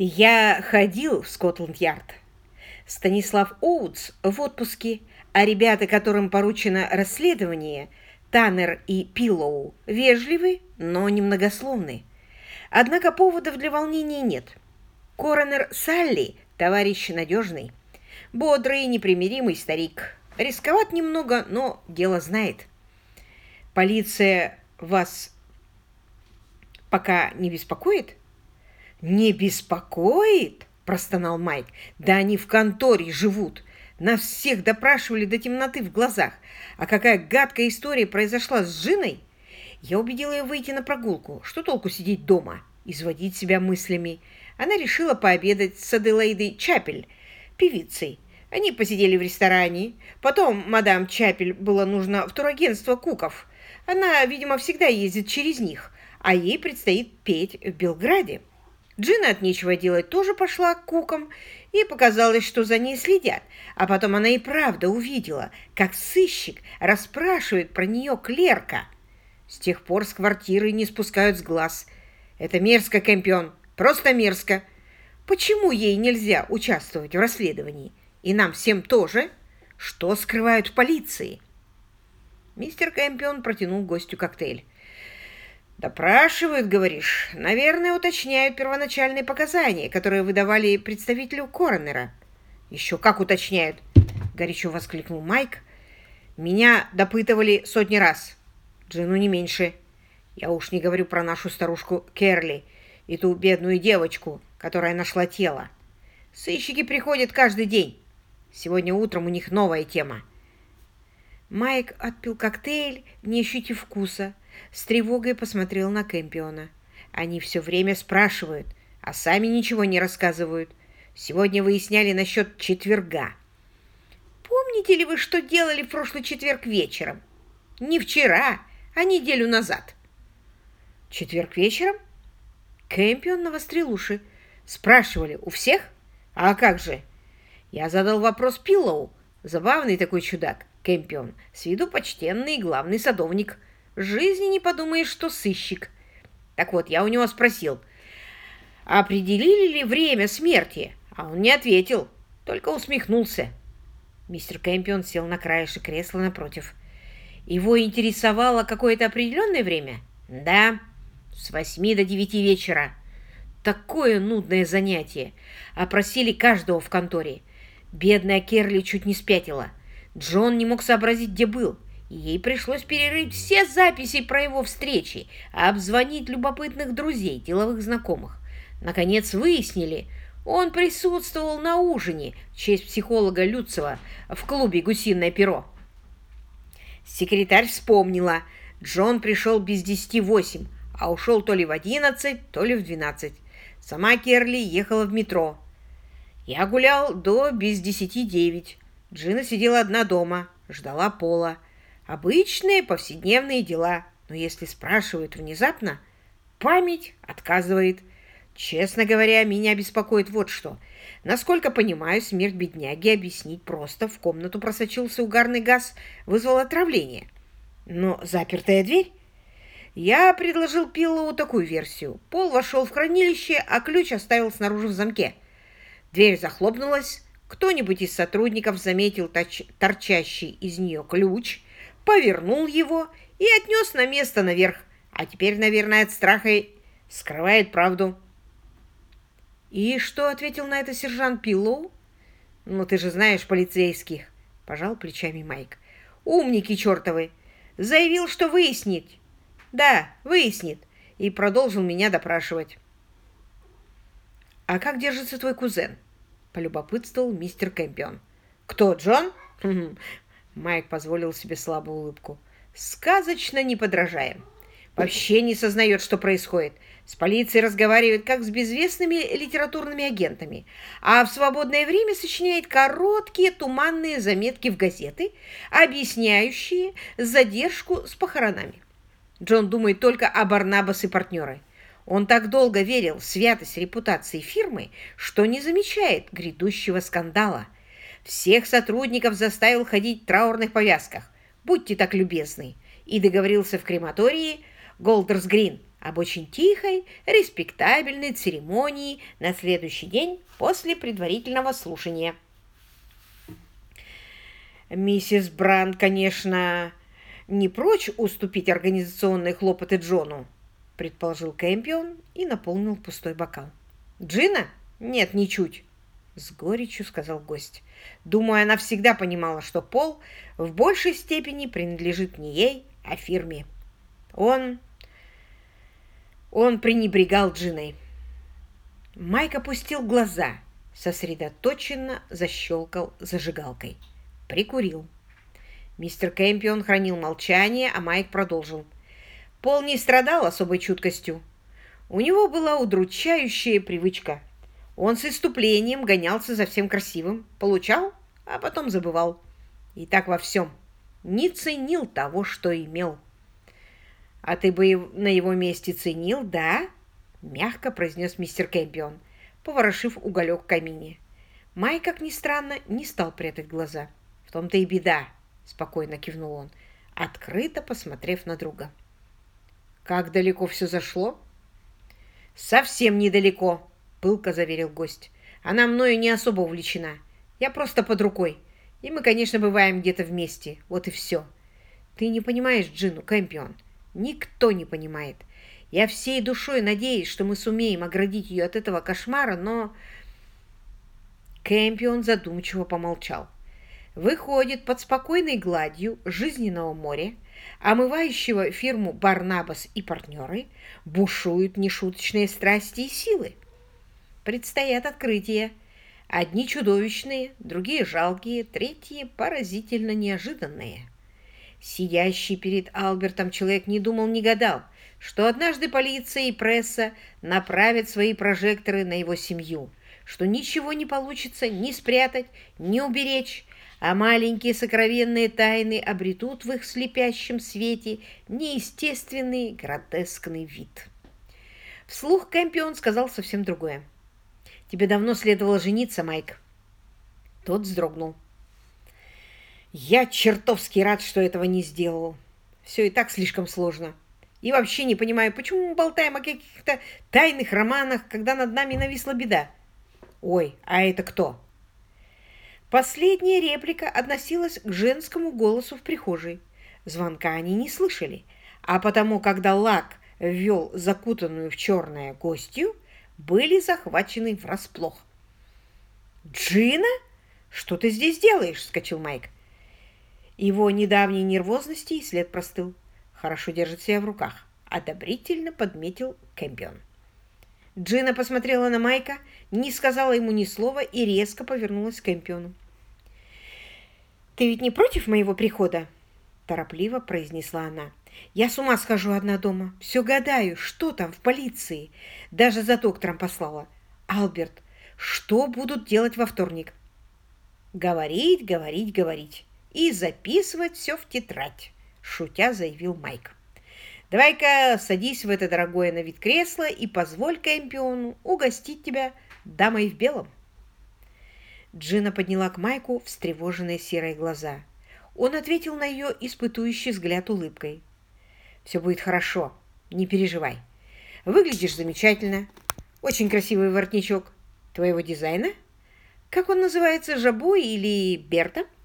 Я ходил в Скотланд-Ярд. Станислав Оутс в отпуске, а ребята, которым поручено расследование, Таннер и Пиллоу, вежливы, но немногословны. Однако поводов для волнения нет. Коронер Салли, товарищ надежный, бодрый, непримиримый старик. Рисковат немного, но дело знает. Полиция вас пока не беспокоит? «Не беспокоит?» – простонал Майк. «Да они в конторе живут. Нас всех допрашивали до темноты в глазах. А какая гадкая история произошла с Джиной? Я убедила ее выйти на прогулку. Что толку сидеть дома, изводить себя мыслями? Она решила пообедать с Аделаидой Чапель, певицей. Они посидели в ресторане. Потом мадам Чапель было нужно в турагентство Куков. Она, видимо, всегда ездит через них, а ей предстоит петь в Белграде. Джина от нечего делать тоже пошла к Кукам, и показалось, что за ней следят. А потом она и правда увидела, как сыщик расспрашивает про нее клерка. С тех пор с квартиры не спускают с глаз. Это мерзко, Кэмпион, просто мерзко. Почему ей нельзя участвовать в расследовании? И нам всем тоже? Что скрывают в полиции? Мистер Кэмпион протянул гостю коктейль. «Допрашивают, говоришь? Наверное, уточняют первоначальные показания, которые выдавали представителю коронера». «Еще как уточняют!» — горячо воскликнул Майк. «Меня допытывали сотни раз. Джину не меньше. Я уж не говорю про нашу старушку Керли и ту бедную девочку, которая нашла тело. Сыщики приходят каждый день. Сегодня утром у них новая тема». Майк отпил коктейль, не ощутив вкуса. С тревогой посмотрел на Кэмпиона. Они все время спрашивают, а сами ничего не рассказывают. Сегодня выясняли насчет четверга. Помните ли вы, что делали в прошлый четверг вечером? Не вчера, а неделю назад. Четверг вечером? Кэмпион навострил уши. Спрашивали, у всех? А как же? Я задал вопрос Пиллоу. Забавный такой чудак, Кэмпион. С виду почтенный и главный садовник. В жизни не подумаешь, что сыщик. Так вот, я у него спросил, определили ли время смерти? А он не ответил, только усмехнулся. Мистер Кэмпион сел на краешек кресла напротив. Его интересовало какое-то определенное время? Да, с 8 до 9 вечера. Такое нудное занятие. Опросили каждого в конторе. Бедная Керли чуть не спятила. Джон не мог сообразить, где был. Ей пришлось перерыть все записи про его встречи, обзвонить любопытных друзей, деловых знакомых. Наконец выяснили, он присутствовал на ужине в честь психолога Люцева в клубе «Гусиное перо». Секретарь вспомнила, Джон пришел без 10:08, а ушел то ли в 11, то ли в 12. Сама Керли ехала в метро. Я гулял до без 10:09. Джина сидела одна дома, ждала Пола. Обычные повседневные дела, но если спрашивают внезапно, память отказывает. Честно говоря, меня беспокоит вот что. Насколько понимаю, смерть бедняги объяснить просто. В комнату просочился угарный газ, вызвал отравление. Но запертая дверь? Я предложил Пиллоу такую версию. Пол вошел в хранилище, а ключ оставил снаружи в замке. Дверь захлопнулась, кто-нибудь из сотрудников заметил торчащий из нее ключ, повернул его и отнес на место наверх, а теперь, наверное, от страха скрывает правду. «И что ответил на это сержант Пиллоу?» «Ну, ты же знаешь полицейских», — пожал плечами Майк. «Умники чертовы! Заявил, что выяснит. Да, выяснит, и продолжил меня допрашивать». «А как держится твой кузен?» — полюбопытствовал мистер Кэмпион. «Кто, Джон?» Майк позволил себе слабую улыбку. «Сказочно неподражаем. Вообще не сознает, что происходит. С полицией разговаривает, как с безвестными литературными агентами, а в свободное время сочиняет короткие туманные заметки в газеты, объясняющие задержку с похоронами. Джон думает только о Барнабас и партнеры. Он так долго верил в святость репутации фирмы, что не замечает грядущего скандала. Всех сотрудников заставил ходить в траурных повязках. Будьте так любезны. И договорился в крематории Голдерс Грин об очень тихой, респектабельной церемонии на следующий день после предварительного слушания. Миссис Бранд, конечно, не прочь уступить организационные хлопоты Джону, предположил Кэмпион и наполнил пустой бокал. Джина? Нет, ничуть, с горечью сказал гость. Думаю, она всегда понимала, что Пол в большей степени принадлежит не ей, а фирме. Он пренебрегал Джиной. Майк опустил глаза, сосредоточенно защелкал зажигалкой. Прикурил. Мистер Кэмпион хранил молчание, а Майк продолжил. Пол не страдал особой чуткостью. У него была удручающая привычка. Он с исступлением гонялся за всем красивым, получал, а потом забывал. И так во всем. Не ценил того, что имел. «А ты бы на его месте ценил, да?» — мягко произнес мистер Кэмпион, поворошив уголек в камине. Майк, как ни странно, не стал прятать глаза. «В том-то и беда», — спокойно кивнул он, открыто посмотрев на друга. «Как далеко все зашло?» «Совсем недалеко», — пылко заверил гость. «Она мною не особо увлечена. Я просто под рукой. И мы, конечно, бываем где-то вместе. Вот и все. Ты не понимаешь Джину, Кэмпион. Никто не понимает. Я всей душой надеюсь, что мы сумеем оградить ее от этого кошмара, но...» Кэмпион задумчиво помолчал. Выходит, под спокойной гладью жизненного моря, омывающего фирму «Барнабас и партнеры», бушуют нешуточные страсти и силы. Предстоят открытия. Одни чудовищные, другие жалкие, третьи поразительно неожиданные. Сидящий перед Альбертом человек не думал, не гадал, что однажды полиция и пресса направят свои прожекторы на его семью, что ничего не получится ни спрятать, ни уберечь, а маленькие сокровенные тайны обретут в их слепящем свете неестественный гротескный вид. Вслух Кэмпион сказал совсем другое. «Тебе давно следовало жениться, Майк». Тот вздрогнул. «Я чертовски рад, что этого не сделал. Все и так слишком сложно. И вообще не понимаю, почему мы болтаем о каких-то тайных романах, когда над нами нависла беда. Ой, а это кто?» Последняя реплика относилась к женскому голосу в прихожей. Звонка они не слышали, а потому, когда Лак ввел закутанную в черное гостью, были захвачены врасплох. «Джина? Что ты здесь делаешь?» — вскочил Майк. Его недавней нервозности и след простыл. Хорошо держит себя в руках. Одобрительно подметил Кэмпион. Джина посмотрела на Майка, не сказала ему ни слова и резко повернулась к Кэмпиону. «Ты ведь не против моего прихода?» – торопливо произнесла она. «Я с ума схожу одна дома. Все гадаю, что там в полиции. Даже за доктором послала. Альберт, что будут делать во вторник?» «Говорить, говорить, говорить. И записывать все в тетрадь», – шутя заявил Майк. «Давай-ка садись в это дорогое на вид кресло и позволь Кэмпиону угостить тебя дамой в белом». Джина подняла к Майку встревоженные серые глаза. Он ответил на ее испытующий взгляд улыбкой. «Все будет хорошо, не переживай. Выглядишь замечательно. Очень красивый воротничок. Твоего дизайна? Как он называется, Жабо или Берта?»